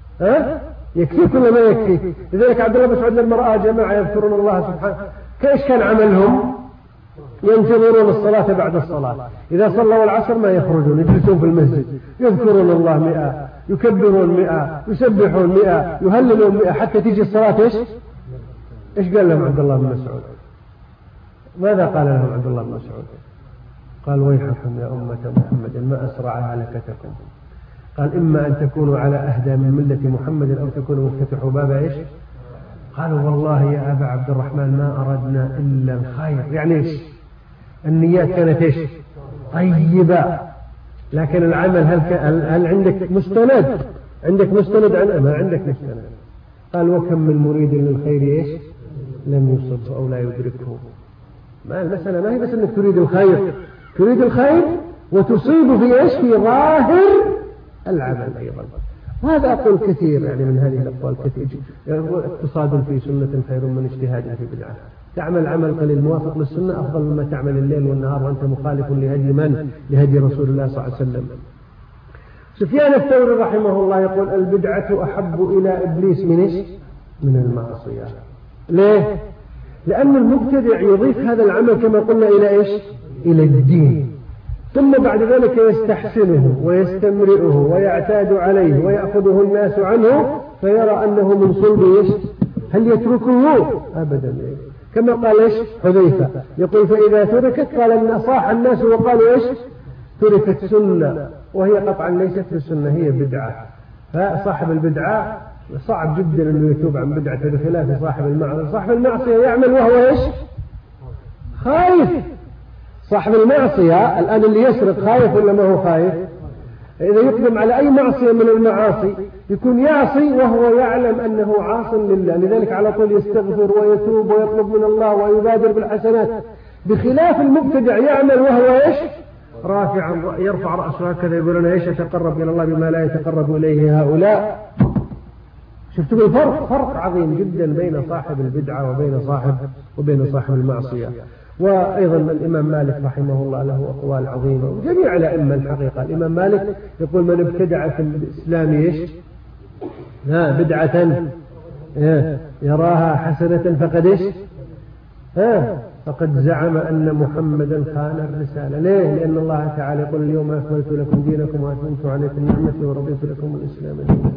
يكفيك ولا ما يكفيك؟ لذلك عبد الله بن مسعود لما رأى جماعة يذكرون الله سبحانه كيش كان عملهم؟ ينتظرون الصلاة بعد الصلاة، إذا صلوا العصر ما يخرجون، يجلسون في المسجد يذكرون الله 100، يكبرون 100، يسبحون 100، يهللون 100، حتى تيجي الصلاة إيش قال لهم عبد الله بن مسعود؟ ماذا قال لهم عبد الله بن مسعود؟ قال ويحكم يا أمة محمد ما أسرع هلكتكم. قال إما أن تكونوا على أهدى من ملة محمد أو تكونوا مفتتحوا باب إيش؟ قالوا والله يا أبا عبد الرحمن ما أردنا إلا الخير. يعني إيش؟ النيات كانت إيش؟ طيبة، لكن العمل هل عندك مستند؟ عندك مستند ما عندك مستند. قال وكم من مريد للخير إيش؟ لم يصب أو لا يدركه. ما المسألة ما هي بس أنك تريد الخير، تريد الخير وتصيب في إيش؟ في ظاهر العمل أيضا. وهذا أقول كثير يعني من هذه الأقوال كثير. اقتصاد في سنة خير من اجتهاد في بدعة. تعمل عمل قليل موافق للسنة أفضل مما تعمل الليل والنهار وأنت مخالف لهدي من؟ لهدي رسول الله صلى الله عليه وسلم. سفيان الثوري رحمه الله يقول البدعة أحب إلى إبليس من إيش؟ من المعصية. ليه؟ لأن المبتدع يضيف هذا العمل كما قلنا إلى إيش؟ إلى الدين، ثم بعد ذلك يستحسنه ويستمرئه ويعتاد عليه ويأخذه الناس عنه فيرى أنه من صلب إيش؟ هل يتركه؟ أبدا. كما قال إيش؟ حذيفة يقول فإذا تركت قال أن صاح الناس وقالوا إيش؟ تركت سنة، وهي قطعا ليست بالسنة، هي بدعة. فصاحب البدعة صعب جدا أنه يتوب عن بدعته بخلاف صاحب المعصية. صاحب المعصية يعمل وهو إيش؟ خايف. صاحب المعصية الآن اللي يسرق خايف ولا ما هو خايف؟ إذا يقدم على أي معصية من المعاصي يكون يعصي وهو يعلم أنه عاص لله، لذلك على طول يستغفر ويتوب ويطلب من الله ويبادر بالحسنات، بخلاف المبتدع يعمل وهو إيش؟ رافعا يرفع رأسه هكذا يقول أنا إيش أتقرب إلى الله بما لا يتقرب إليه هؤلاء. شفتوا الفرق؟ فرق عظيم جدا بين صاحب البدعة وبين صاحب المعصية. وأيضا الإمام مالك رحمه الله له أقوال عظيمة، وجميع الأئمة الحقيقة. الإمام مالك يقول من ابتدع في الإسلام إيش؟ بدعة يراها حسنة فقد إيش؟ فقد زعم أن محمدا خان الرسالة. ليه؟ لأن الله تعالى يقول اليوم أكملت لكم دينكم وأتممت عليكم نعمتي ورضيت لكم الإسلام دينا.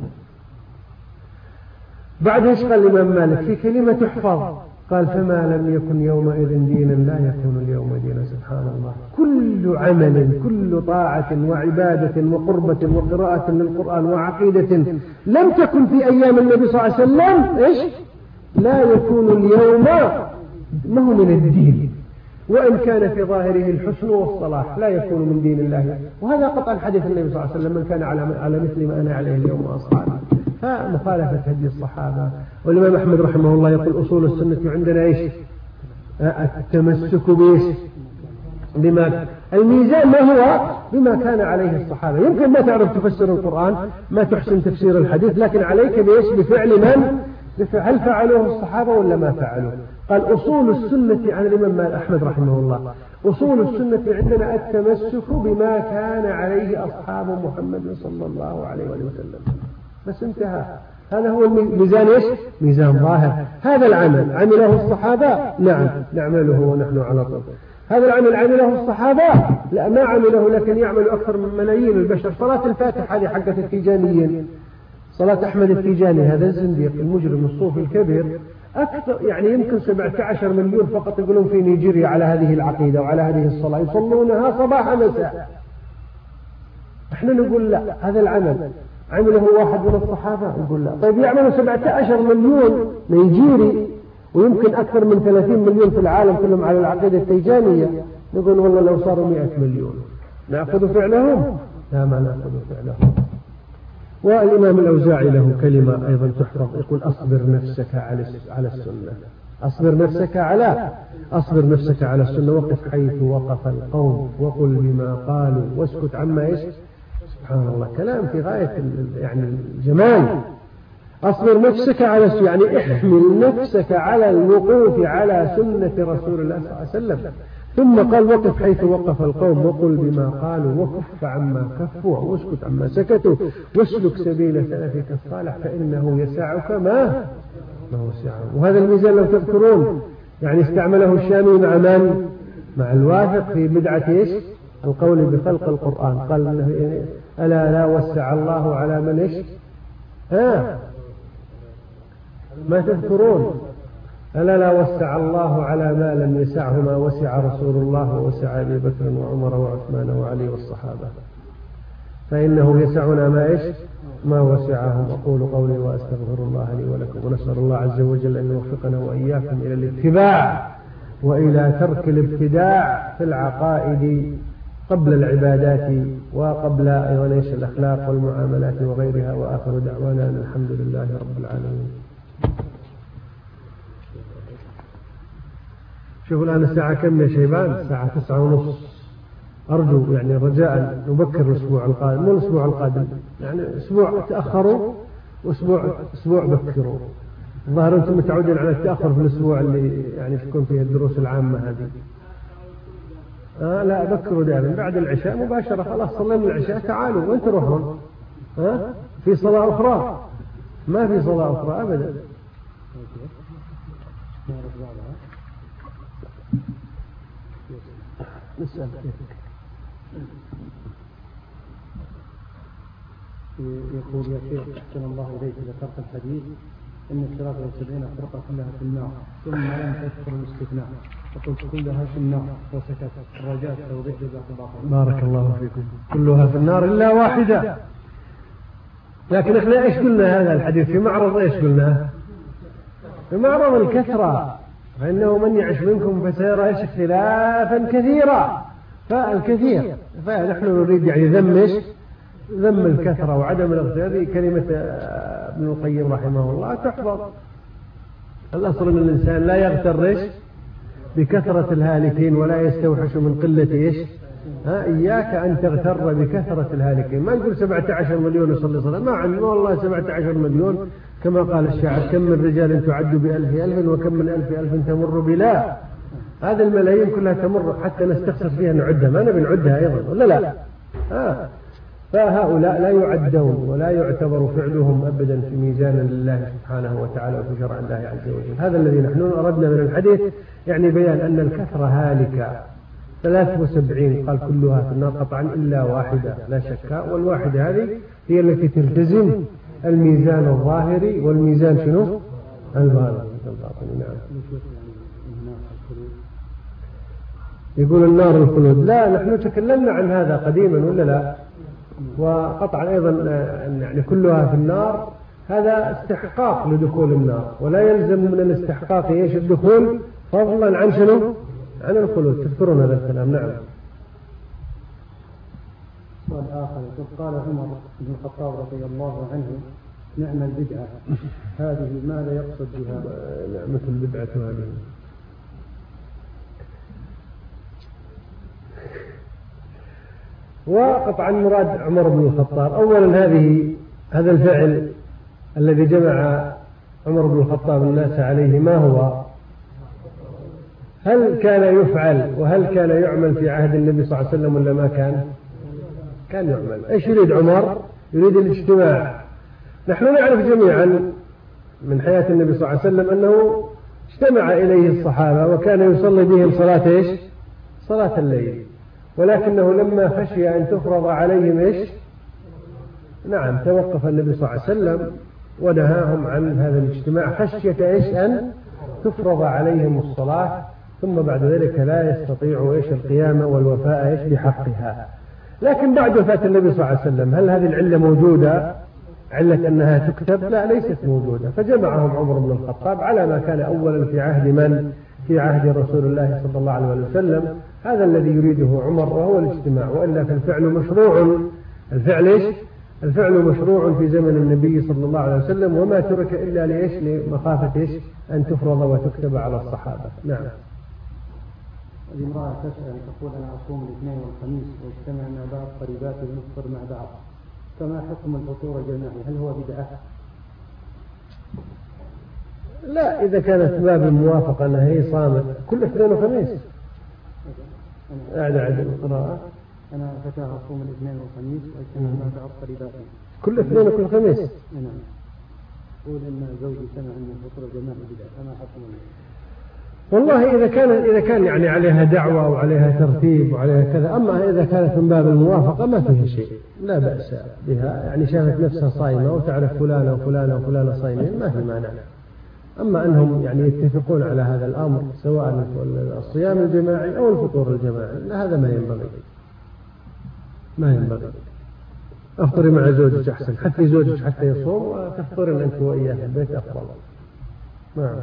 بعد إيش قال الإمام مالك في كلمة تحفظ؟ قال فما لم يكن يومئذ دينا لا يكون اليوم دينا. سبحان الله. كل عمل كل طاعة وعبادة وقربة وقراءة للقرآن وعقيدة لم تكن في أيام النبي صلى الله عليه وسلم إيش؟ لا يكون اليوم ما هو من الدين، وإن كان في ظاهره الحسن والصلاح لا يكون من دين الله. وهذا قطعا حديث النبي صلى الله عليه وسلم من كان على مثل ما أنا عليه اليوم وأصحابي. فمخالفة هدي الصحابة. والإمام أحمد رحمه الله يقول أصول السنة عندنا إيش؟ التمسك بإيش؟ بما الميزان ما هو؟ بما كان عليه الصحابة. يمكن ما تعرف تفسر القرآن، ما تحسن تفسير الحديث، لكن عليك بإيش؟ بفعل من؟ هل فعلوه الصحابة ولا ما فعلوه؟ قال أصول السنة عن الإمام أحمد رحمه الله أصول السنة عندنا التمسك بما كان عليه أصحاب محمد صلى الله عليه وسلم. بس انتهى. هذا هو الميزان إيش؟ ميزان ظاهر. هذا العمل عمله الصحابة؟ نعم نعمله ونحن على طول. هذا العمل عمله الصحابة؟ لا ما عمله، لكن يعمل أكثر من ملايين البشر. صلاة الفاتحة هذه حقة التيجانيين، صلاة أحمد التيجاني هذا الزنديق المجرم الصوفي الكبير أكثر يعني يمكن 17 مليون فقط يقولون في نيجيريا على هذه العقيدة وعلى هذه الصلاة، يصلونها صباح مساء. احنا نقول لا، هذا العمل عمله واحد من الصحابة، نقول لا. طيب يعملوا 17 مليون نيجيري ويمكن أكثر من 30 مليون في العالم كلهم على العقيدة التيجانية، نقول والله لو صاروا 100 مليون نأخذ فعلهم؟ لا ما نأخذ فعلهم. والإمام الأوزاعي له كلمة أيضا تحفظ، يقول أصبر نفسك على السنة أصبر نفسك على السنة، وقف حيث وقف القوم وقل بما قالوا واسكت عما إيش. سبحان الله، كلام في غاية يعني الجمال. أصبر نفسك على السنة، يعني احمل نفسك على الوقوف على سنة رسول الله صلى الله عليه وسلم. ثم قال وقف حيث وقف القوم وقل بما قالوا وكف عما كفوا واسكت عما سكتوا واسلك سبيل سلفك الصالح فإنه يسعك ما وسعه. وهذا الميزان لو تذكرون يعني استعمله الشامي مع من؟ مع الواثق في بدعة إيش؟ القول بخلق القرآن. قال ألا لا وسع الله على من إيش؟ ما تذكرون؟ ألا لا وسع الله على ما لم يسعه ما وسع رسول الله ووسع أبي بكر وعمر وعثمان وعلي والصحابة، فإنه يسعنا ما إيش؟ ما وسعهم. أقول قولي وأستغفر الله لي ولكم، ونسأل الله عز وجل أن يوفقنا وإياكم إلى الاتباع وإلى ترك الابتداع في العقائد قبل العبادات وقبل أيضا الأخلاق والمعاملات وغيرها. وآخر دعوانا الحمد لله رب العالمين. شوفوا الآن الساعة كم يا شيبان؟ الساعة 9:30. أرجو يعني رجاء نبكر الأسبوع القادم، مو الأسبوع القادم يعني أسبوع تأخروا وأسبوع بكروا. الظاهر أنتم متعودين على التأخر في الأسبوع اللي يعني تكون فيه الدروس العامة هذه. لا بكروا دائما بعد العشاء مباشرة، خلاص صلينا العشاء تعالوا وين تروحون؟ في صلاة أخرى؟ ما في صلاة أخرى أبدا. نسأل يقول يا شيخ أحسن الله إليك، ذكرت الحديث أن 73 فرقة كلها في النار ثم لم تذكر الاستثناء فقلت كلها في النار وسكت. الرجاء توضيح جزاك الله. بارك الله فيكم. كلها في النار إلا واحدة. لكن احنا ايش قلنا هذا الحديث في معرض ايش قلنا؟ في معرض الكثرة، فإنه من يعش منكم فسيرى اختلافا كثيرا. فالكثير فنحن نريد يعني ذم الكثرة وعدم الاغتياب. كلمة ابن القيم رحمه الله تحفظ. الأصل أن الإنسان لا يغتر بكثرة الهالكين ولا يستوحش من قلة إياك أن تغتر بكثرة الهالكين. ما نقول 17 مليون يصلي صلاة، ما عندنا والله 17 مليون كما قال الشاعر كم من رجال تعد ب1000 وكم من 1000 تمر بلا. هذه الملايين كلها تمر حتى نستخسر فيها نعدها، ما نبي نعدها أيضا ولا لا؟ فهؤلاء لا يعدون ولا يعتبر فعلهم أبدا في ميزان لله سبحانه وتعالى وفي شرع الله عز وجل. هذا الذي نحن أردنا من الحديث يعني بيان أن الكثرة هالكة. 73 قال كلها في النار قطعا إلا واحدة لا شك، والواحدة هذه هي التي تلتزم الميزان الظاهري والميزان شنو؟ الباطني. نعم. يقول النار الخلود. لا نحن تكلمنا عن هذا قديما ولا لا؟ وقطعا أيضا يعني كلها في النار هذا استحقاق لدخول النار، ولا يلزم من الاستحقاق ايش الدخول فضلا عن شنو؟ عن الخلود. تذكرون هذا الكلام؟ نعم. سؤال آخر قال عمر بن الخطاب رضي الله عنه نعم البدعة هذه ماذا يقصد بها؟ نعمة البدعة هذه وقطعا مراد عمر بن الخطاب. أولا هذا الفعل الذي جمع عمر بن الخطاب الناس عليه ما هو؟ هل كان يفعل وهل كان يعمل في عهد النبي صلى الله عليه وسلم ولا ما كان؟ كان يعمل. ايش يريد عمر؟ يريد الاجتماع. نحن نعرف جميعا من حياة النبي صلى الله عليه وسلم أنه اجتمع إليه الصحابة وكان يصلي بهم صلاة ايش؟ صلاة الليل، ولكنه لما خشي أن تفرض عليهم ايش؟ نعم توقف النبي صلى الله عليه وسلم ونهاهم عن هذا الاجتماع خشية ايش؟ أن تفرض عليهم الصلاة ثم بعد ذلك لا يستطيعوا ايش؟ القيام والوفاء ايش؟ بحقها. لكن بعد وفاة النبي صلى الله عليه وسلم هل هذه العلة موجودة؟ علة أنها تكتب؟ لا ليست موجودة. فجمعهم عمر بن الخطاب على ما كان أولا في عهد من؟ في عهد رسول الله صلى الله عليه وسلم. هذا الذي يريده عمر وهو الاجتماع، وإلا فالفعل مشروع. الفعل ايش؟ الفعل مشروع في زمن النبي صلى الله عليه وسلم، وما ترك إلا لإيش؟ لمخافة إيش؟ أن تفرض وتكتب على الصحابة. نعم. الامرأة تسأل تقول أنا أصوم الاثنين والخميس واجتمع مع بعض قريباتي ونفطر مع بعض، فما حكم الفطور الجماعي؟ هل هو بدعة؟ لا، إذا كانت باب الموافقة أنها هي صامت كل اثنين وخميس أعد القراءة. أنا فتاة أصوم الاثنين والخميس واجتمع مع بعض قريباتي كل اثنين وكل خميس. نعم. أقول إن زوجي سمع أن الفطور الجماعي بدعة، فما حكم؟ والله إذا كان يعني عليها دعوة وعليها ترتيب وعليها كذا، أما إذا كانت من باب الموافقة ما فيها شيء، لا بأس بها، يعني شافت نفسها صايمة وتعرف فلانة وفلانة وفلانة صايمين ما في مانع. أما أنهم يعني يتفقون على هذا الأمر سواء الصيام الجماعي أو الفطور الجماعي، هذا ما ينبغي. أفطري مع زوجك أحسن، حتى زوجك حتى يصوم وتفطرين أنت وإياه في البيت أفضل. نعم.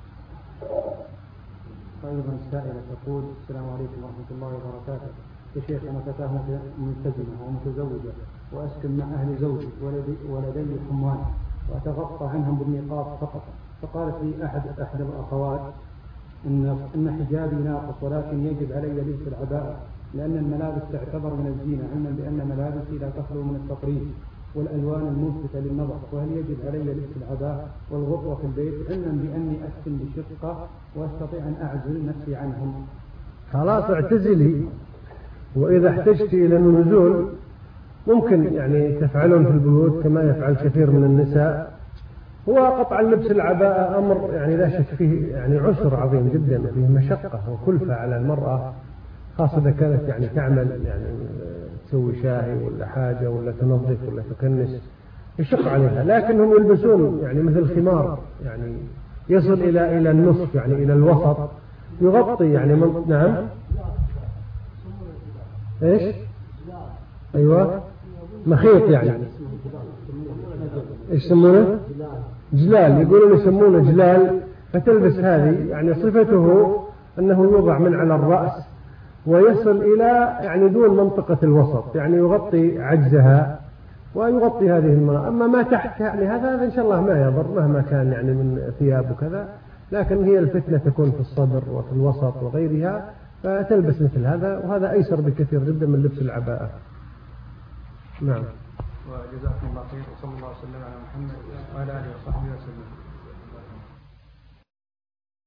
أيضا سائلة تقول السلام عليكم ورحمة الله وبركاته، يا شيخ أنا فتاة ملتزمة ومتزوجة وأسكن مع أهل زوجي ولدي حموان وأتغطى عنهم بالنقاب فقط، فقالت لي أحد الأخوات إن حجابي ناقص ولكن يجب علي لبس العباءة لأن الملابس تعتبر من الزينة، علما بأن ملابسي لا تخلو من التطريز والألوان الملفتة للنظر، وهل يجب علي لبس العباءة والغطوة في البيت علما بأني أسكن بشقة وأستطيع أن أعزل نفسي عنهم؟ خلاص اعتزلي، وإذا احتجت إلى النزول ممكن يعني تفعلون في البيوت كما يفعل كثير من النساء. هو قطع لبس العباءة أمر يعني لا شك فيه يعني عسر عظيم جدا، فيه مشقة وكلفة على المرأة، خاصة إذا كانت يعني تعمل يعني تسوي شاهي ولا حاجة ولا تنظف ولا تكنس يشق عليها، لكنهم يلبسون يعني مثل خمار يعني يصل إلى النصف يعني إلى الوسط يغطي يعني نعم. إيش؟ أيوة مخيط يعني إيش يسمونه؟ جلال، يقولون يسمونه جلال. فتلبس هذه يعني صفته أنه يوضع من على الرأس ويصل إلى يعني دون منطقة الوسط، يعني يغطي عجزها ويغطي هذه المرأة. أما ما تحت يعني هذا إن شاء الله ما يضر مهما كان يعني من ثياب وكذا، لكن هي الفتنة تكون في الصدر وفي الوسط وغيرها، فتلبس مثل هذا، وهذا أيسر بكثير جدا من لبس العباءة. نعم. وجزاكم الله خير وصلى الله وسلم على محمد وعلى آله وصحبه وسلم.